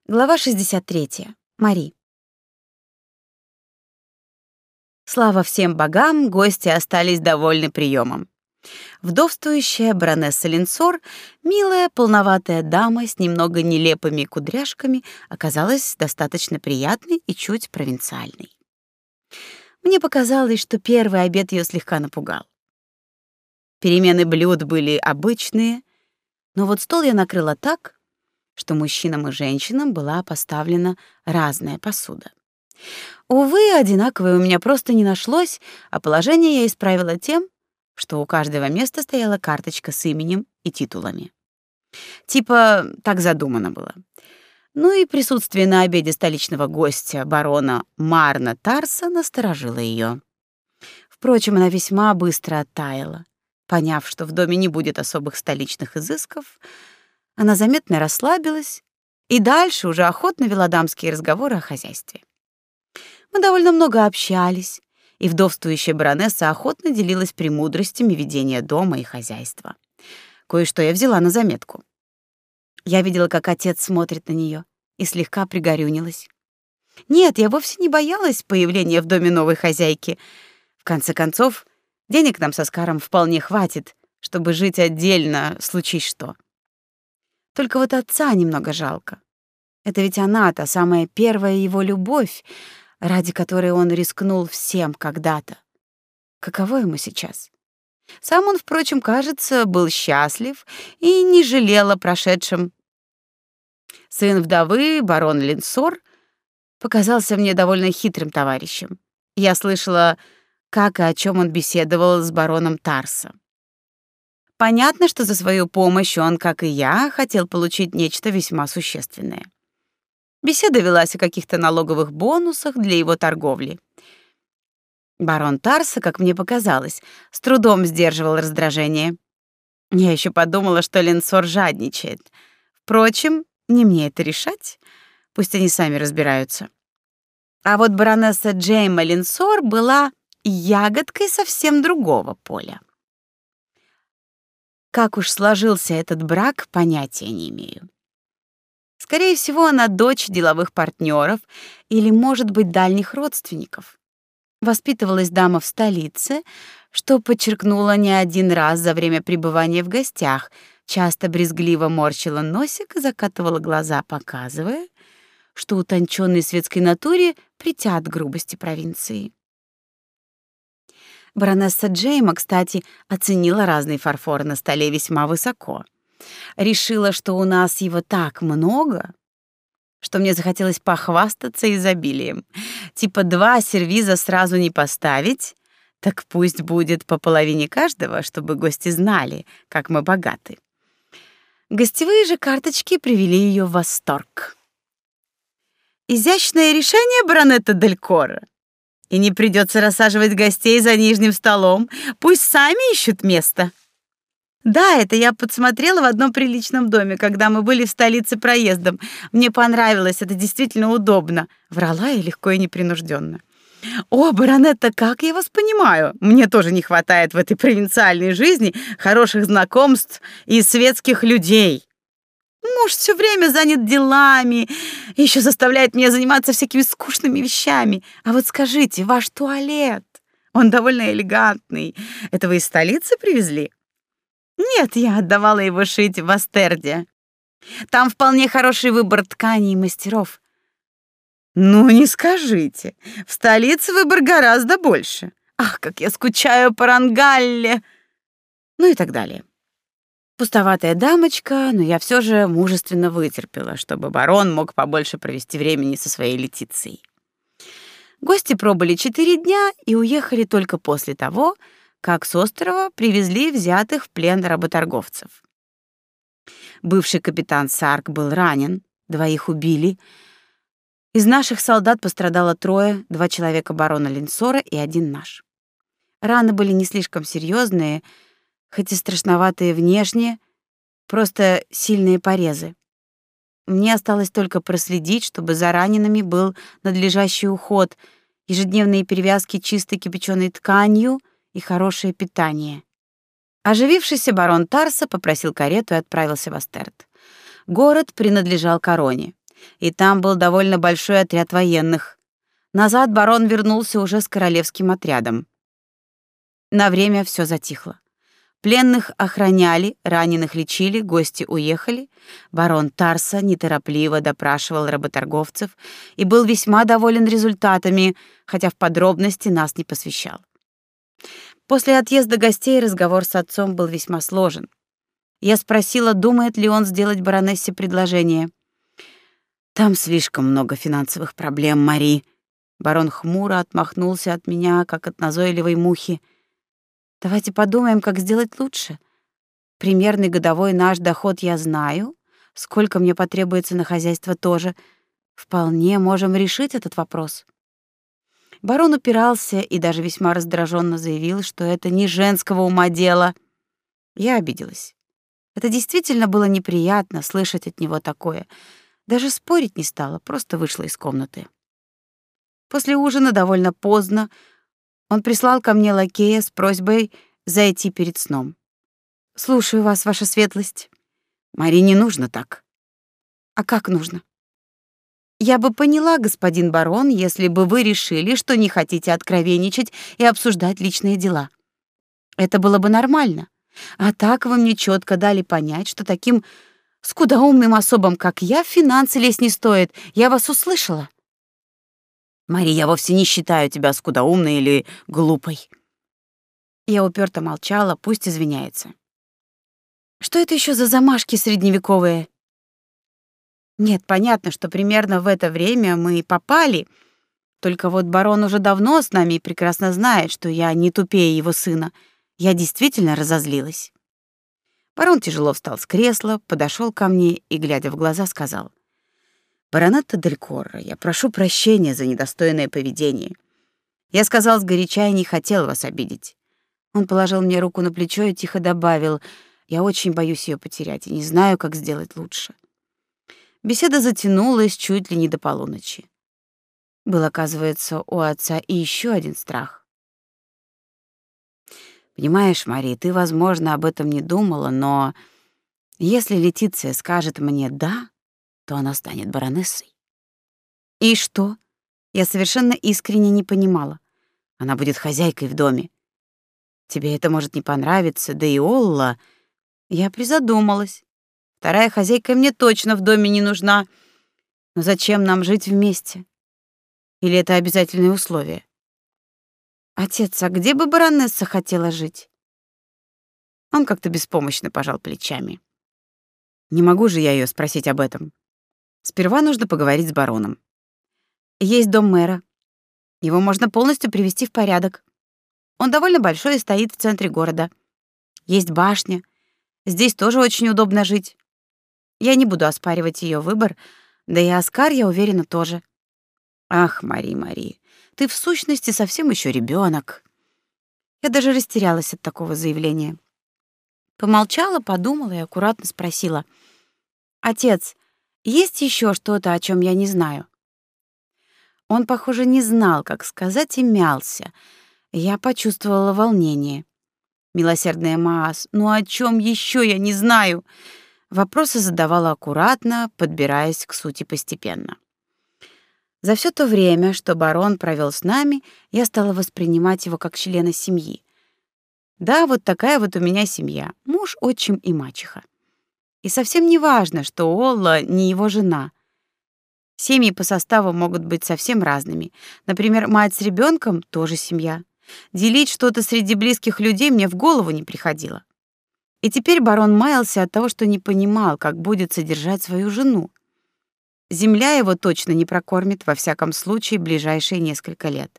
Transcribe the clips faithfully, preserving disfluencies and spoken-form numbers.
Глава шестьдесят третья. Мари. Слава всем богам, гости остались довольны приемом. Вдовствующая баронесса Линсор, милая, полноватая дама с немного нелепыми кудряшками, оказалась достаточно приятной и чуть провинциальной. Мне показалось, что первый обед ее слегка напугал. Перемены блюд были обычные, но вот стол я накрыла так, что мужчинам и женщинам была поставлена разная посуда. Увы, одинаковой у меня просто не нашлось, а положение я исправила тем, что у каждого места стояла карточка с именем и титулами. Типа так задумано было. Ну и присутствие на обеде столичного гостя, барона Марна Тарса, насторожило ее. Впрочем, она весьма быстро оттаяла. Поняв, что в доме не будет особых столичных изысков, она заметно расслабилась и дальше уже охотно вела дамские разговоры о хозяйстве. Мы довольно много общались, и вдовствующая баронесса охотно делилась премудростями ведения дома и хозяйства. Кое-что я взяла на заметку. Я видела, как отец смотрит на нее, и слегка пригорюнилась. Нет, я вовсе не боялась появления в доме новой хозяйки. В конце концов, денег нам с Оскаром вполне хватит, чтобы жить отдельно, случись что. Только вот отца немного жалко. Это ведь она, та самая первая его любовь, ради которой он рискнул всем когда-то. Каково ему сейчас? Сам он, впрочем, кажется, был счастлив и не жалел о прошедшем. Сын вдовы, барон Линсор, показался мне довольно хитрым товарищем. Я слышала, как и о чем он беседовал с бароном Тарса. Понятно, что за свою помощь он, как и я, хотел получить нечто весьма существенное. Беседа велась о каких-то налоговых бонусах для его торговли. Барон Тарса, как мне показалось, с трудом сдерживал раздражение. Я еще подумала, что Линсор жадничает. Впрочем, не мне это решать, пусть они сами разбираются. А вот баронесса Джейма Линсор была ягодкой совсем другого поля. Как уж сложился этот брак, понятия не имею. Скорее всего, она дочь деловых партнеров или, может быть, дальних родственников. Воспитывалась дама в столице, что подчеркнула не один раз за время пребывания в гостях, часто брезгливо морщила носик и закатывала глаза, показывая, что утонченной светской натуре претят грубости провинции. Баронесса Джейма, кстати, оценила разный фарфор на столе весьма высоко. Решила, что у нас его так много, что мне захотелось похвастаться изобилием. Типа два сервиза сразу не поставить, так пусть будет по половине каждого, чтобы гости знали, как мы богаты. Гостевые же карточки привели ее в восторг. Изящное решение, баронетта Дель Корро. И не придется рассаживать гостей за нижним столом, пусть сами ищут место. Да, это я подсмотрела в одном приличном доме, когда мы были в столице проездом. Мне понравилось, это действительно удобно. Врала я легко и непринужденно. О, баронетта, как я вас понимаю. Мне тоже не хватает в этой провинциальной жизни хороших знакомств и светских людей. Муж все время занят делами, еще заставляет меня заниматься всякими скучными вещами. А вот скажите, ваш туалет, он довольно элегантный. Это вы из столицы привезли? Нет, я отдавала его шить в Астерде. Там вполне хороший выбор тканей и мастеров. Ну, не скажите. В столице выбор гораздо больше. Ах, как я скучаю по Рангалле. Ну и так далее. Пустоватая дамочка, но я все же мужественно вытерпела, чтобы барон мог побольше провести времени со своей Летицией. Гости пробыли четыре дня и уехали только после того, как с острова привезли взятых в плен работорговцев. Бывший капитан Сарк был ранен, двоих убили. Из наших солдат пострадало трое, два человека барона Линсора и один наш. Раны были не слишком серьезные, хоть и страшноватые внешне, просто сильные порезы. Мне осталось только проследить, чтобы за ранеными был надлежащий уход, ежедневные перевязки чистой кипяченой тканью и хорошее питание. Оживившийся барон Тарса попросил карету и отправился в Астерд. Город принадлежал короне. И там был довольно большой отряд военных. Назад барон вернулся уже с королевским отрядом. На время все затихло. Пленных охраняли, раненых лечили, гости уехали. Барон Тарса неторопливо допрашивал работорговцев и был весьма доволен результатами, хотя в подробности нас не посвящал. После отъезда гостей разговор с отцом был весьма сложен. Я спросила, думает ли он сделать баронессе предложение. «Там слишком много финансовых проблем, Мари». Барон хмуро отмахнулся от меня, как от назойливой мухи. «Давайте подумаем, как сделать лучше. Примерный годовой наш доход я знаю, сколько мне потребуется на хозяйство тоже. Вполне можем решить этот вопрос». Барон упирался и даже весьма раздраженно заявил, что это не женского ума дело. Я обиделась. Это действительно было неприятно слышать от него такое. Даже спорить не стала, просто вышла из комнаты. После ужина довольно поздно он прислал ко мне лакея с просьбой зайти перед сном. «Слушаю вас, ваша светлость». «Мари, не нужно так». «А как нужно?» «Я бы поняла, господин барон, если бы вы решили, что не хотите откровенничать и обсуждать личные дела. Это было бы нормально. А так вы мне четко дали понять, что таким скудоумным особам, как я, финансы лезть не стоит. Я вас услышала». «Мари, я вовсе не считаю тебя скудоумной или глупой». Я уперто молчала, пусть извиняется. Что это еще за замашки средневековые? Нет, понятно, что примерно в это время мы и попали. Только вот барон уже давно с нами и прекрасно знает, что я не тупее его сына. Я действительно разозлилась. Барон тяжело встал с кресла, подошел ко мне и, глядя в глаза, сказал: «Баронетта дель Корро, я прошу прощения за недостойное поведение. Я сказал сгоряча и не хотел вас обидеть». Он положил мне руку на плечо и тихо добавил: «Я очень боюсь ее потерять и не знаю, как сделать лучше». Беседа затянулась чуть ли не до полуночи. Был, оказывается, у отца и еще один страх. «Понимаешь, Мари, ты, возможно, об этом не думала, но если Летиция скажет мне «да», то она станет баронессой». «И что?» Я совершенно искренне не понимала. «Она будет хозяйкой в доме. Тебе это может не понравиться, да и Олла...» Я призадумалась. Вторая хозяйка мне точно в доме не нужна. Но зачем нам жить вместе? Или это обязательное условие? Отец, а где бы баронесса хотела жить? Он как-то беспомощно пожал плечами. Не могу же я ее спросить об этом. Сперва нужно поговорить с бароном. Есть дом мэра. Его можно полностью привести в порядок. Он довольно большой и стоит в центре города. Есть башня. Здесь тоже очень удобно жить. Я не буду оспаривать ее выбор, да и Оскар, я уверена, тоже. Ах, Мари, Мари, ты в сущности совсем еще ребенок. Я даже растерялась от такого заявления. Помолчала, подумала и аккуратно спросила: «Отец, есть еще что-то, о чем я не знаю?» Он, похоже, не знал, как сказать, и мялся. Я почувствовала волнение. Милосердная Маас, ну о чем еще я не знаю? Вопросы задавала аккуратно, подбираясь к сути постепенно. За все то время, что барон провел с нами, я стала воспринимать его как члена семьи. Да, вот такая вот у меня семья: муж, отчим и мачеха. И совсем не важно, что Олла не его жена. Семьи по составу могут быть совсем разными. Например, мать с ребенком тоже семья. Делить что-то среди близких людей мне в голову не приходило. И теперь барон маялся от того, что не понимал, как будет содержать свою жену. Земля его точно не прокормит, во всяком случае, ближайшие несколько лет.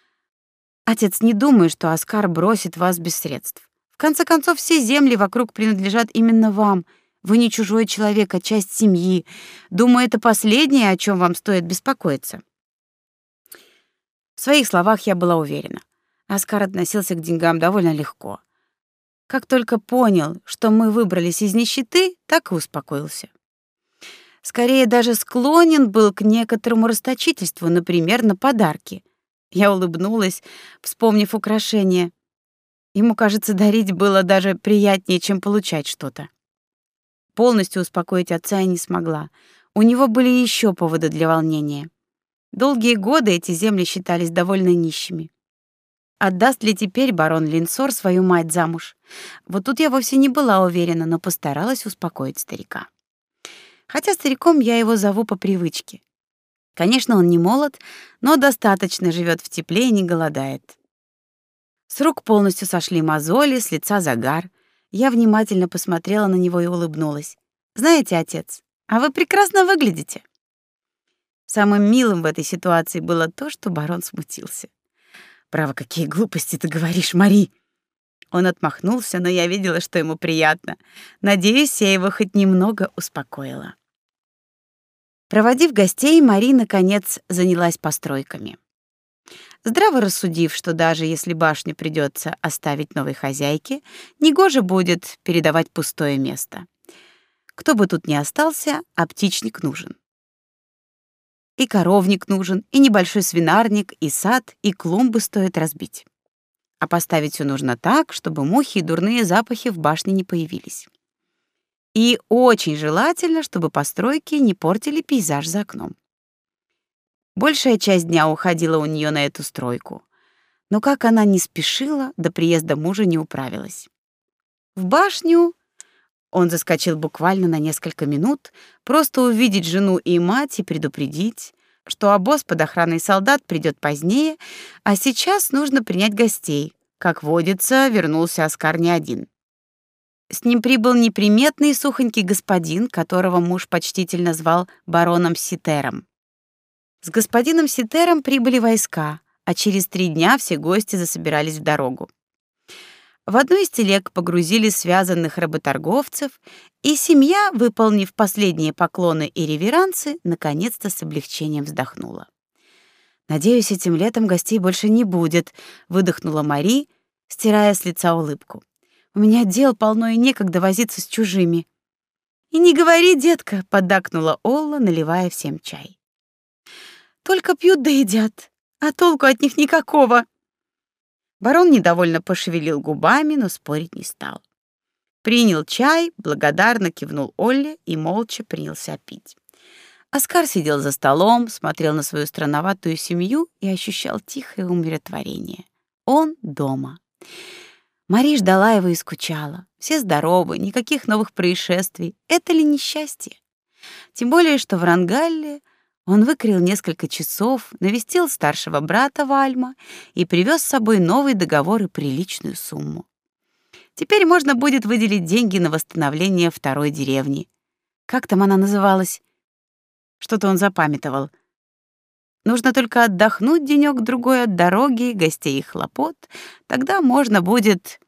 Отец, не думаю, что Оскар бросит вас без средств. В конце концов, все земли вокруг принадлежат именно вам. Вы не чужой человек, а часть семьи. Думаю, это последнее, о чем вам стоит беспокоиться. В своих словах я была уверена. Оскар относился к деньгам довольно легко. Как только понял, что мы выбрались из нищеты, так и успокоился. Скорее, даже склонен был к некоторому расточительству, например, на подарки. Я улыбнулась, вспомнив украшения. Ему, кажется, дарить было даже приятнее, чем получать что-то. Полностью успокоить отца я не смогла. У него были еще поводы для волнения. Долгие годы эти земли считались довольно нищими. Отдаст ли теперь барон Линсор свою мать замуж? Вот тут я вовсе не была уверена, но постаралась успокоить старика. Хотя стариком я его зову по привычке. Конечно, он не молод, но достаточно живет в тепле и не голодает. С рук полностью сошли мозоли, с лица загар. Я внимательно посмотрела на него и улыбнулась. «Знаете, отец, а вы прекрасно выглядите». Самым милым в этой ситуации было то, что барон смутился. «Право, какие глупости ты говоришь, Мари!» Он отмахнулся, но я видела, что ему приятно. Надеюсь, я его хоть немного успокоила. Проводив гостей, Мари, наконец, занялась постройками. Здраво рассудив, что даже если башню придется оставить новой хозяйке, негоже будет передавать пустое место. Кто бы тут ни остался, а птичник нужен. И коровник нужен, и небольшой свинарник, и сад, и клумбы стоит разбить. А поставить все нужно так, чтобы мухи и дурные запахи в башне не появились. И очень желательно, чтобы постройки не портили пейзаж за окном. Большая часть дня уходила у нее на эту стройку. Но как она не спешила, до приезда мужа не управилась. В башню он заскочил буквально на несколько минут, просто увидеть жену и мать и предупредить, что обоз под охраной солдат придет позднее, а сейчас нужно принять гостей. Как водится, вернулся Оскар не один. С ним прибыл неприметный сухонький господин, которого муж почтительно звал бароном Ситером. С господином Ситером прибыли войска, а через три дня все гости засобирались в дорогу. В одну из телег погрузили связанных работорговцев, и семья, выполнив последние поклоны и реверансы, наконец-то с облегчением вздохнула. «Надеюсь, этим летом гостей больше не будет», — выдохнула Мари, стирая с лица улыбку. «У меня дел полно и некогда возиться с чужими». «И не говори, детка», — поддакнула Олла, наливая всем чай. «Только пьют да едят, а толку от них никакого». Барон недовольно пошевелил губами, но спорить не стал. Принял чай, благодарно кивнул Олле и молча принялся пить. Оскар сидел за столом, смотрел на свою странноватую семью и ощущал тихое умиротворение. Он дома. Мари ждала его и скучала. Все здоровы, никаких новых происшествий. Это ли несчастье? Тем более, что в Рангалле он выкроил несколько часов, навестил старшего брата Вальма и привез с собой новый договор и приличную сумму. Теперь можно будет выделить деньги на восстановление второй деревни. Как там она называлась? Что-то он запамятовал. Нужно только отдохнуть денёк-другой от дороги, гостей и хлопот. Тогда можно будет...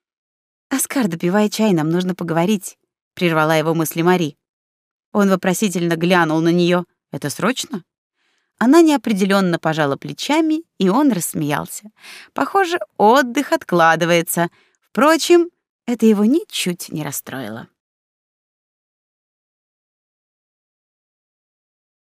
«Оскар, допивай чай, нам нужно поговорить», — прервала его мысли Мари. Он вопросительно глянул на неё. «Это срочно?» Она неопределённо пожала плечами, и он рассмеялся. Похоже, отдых откладывается. Впрочем, это его ничуть не расстроило.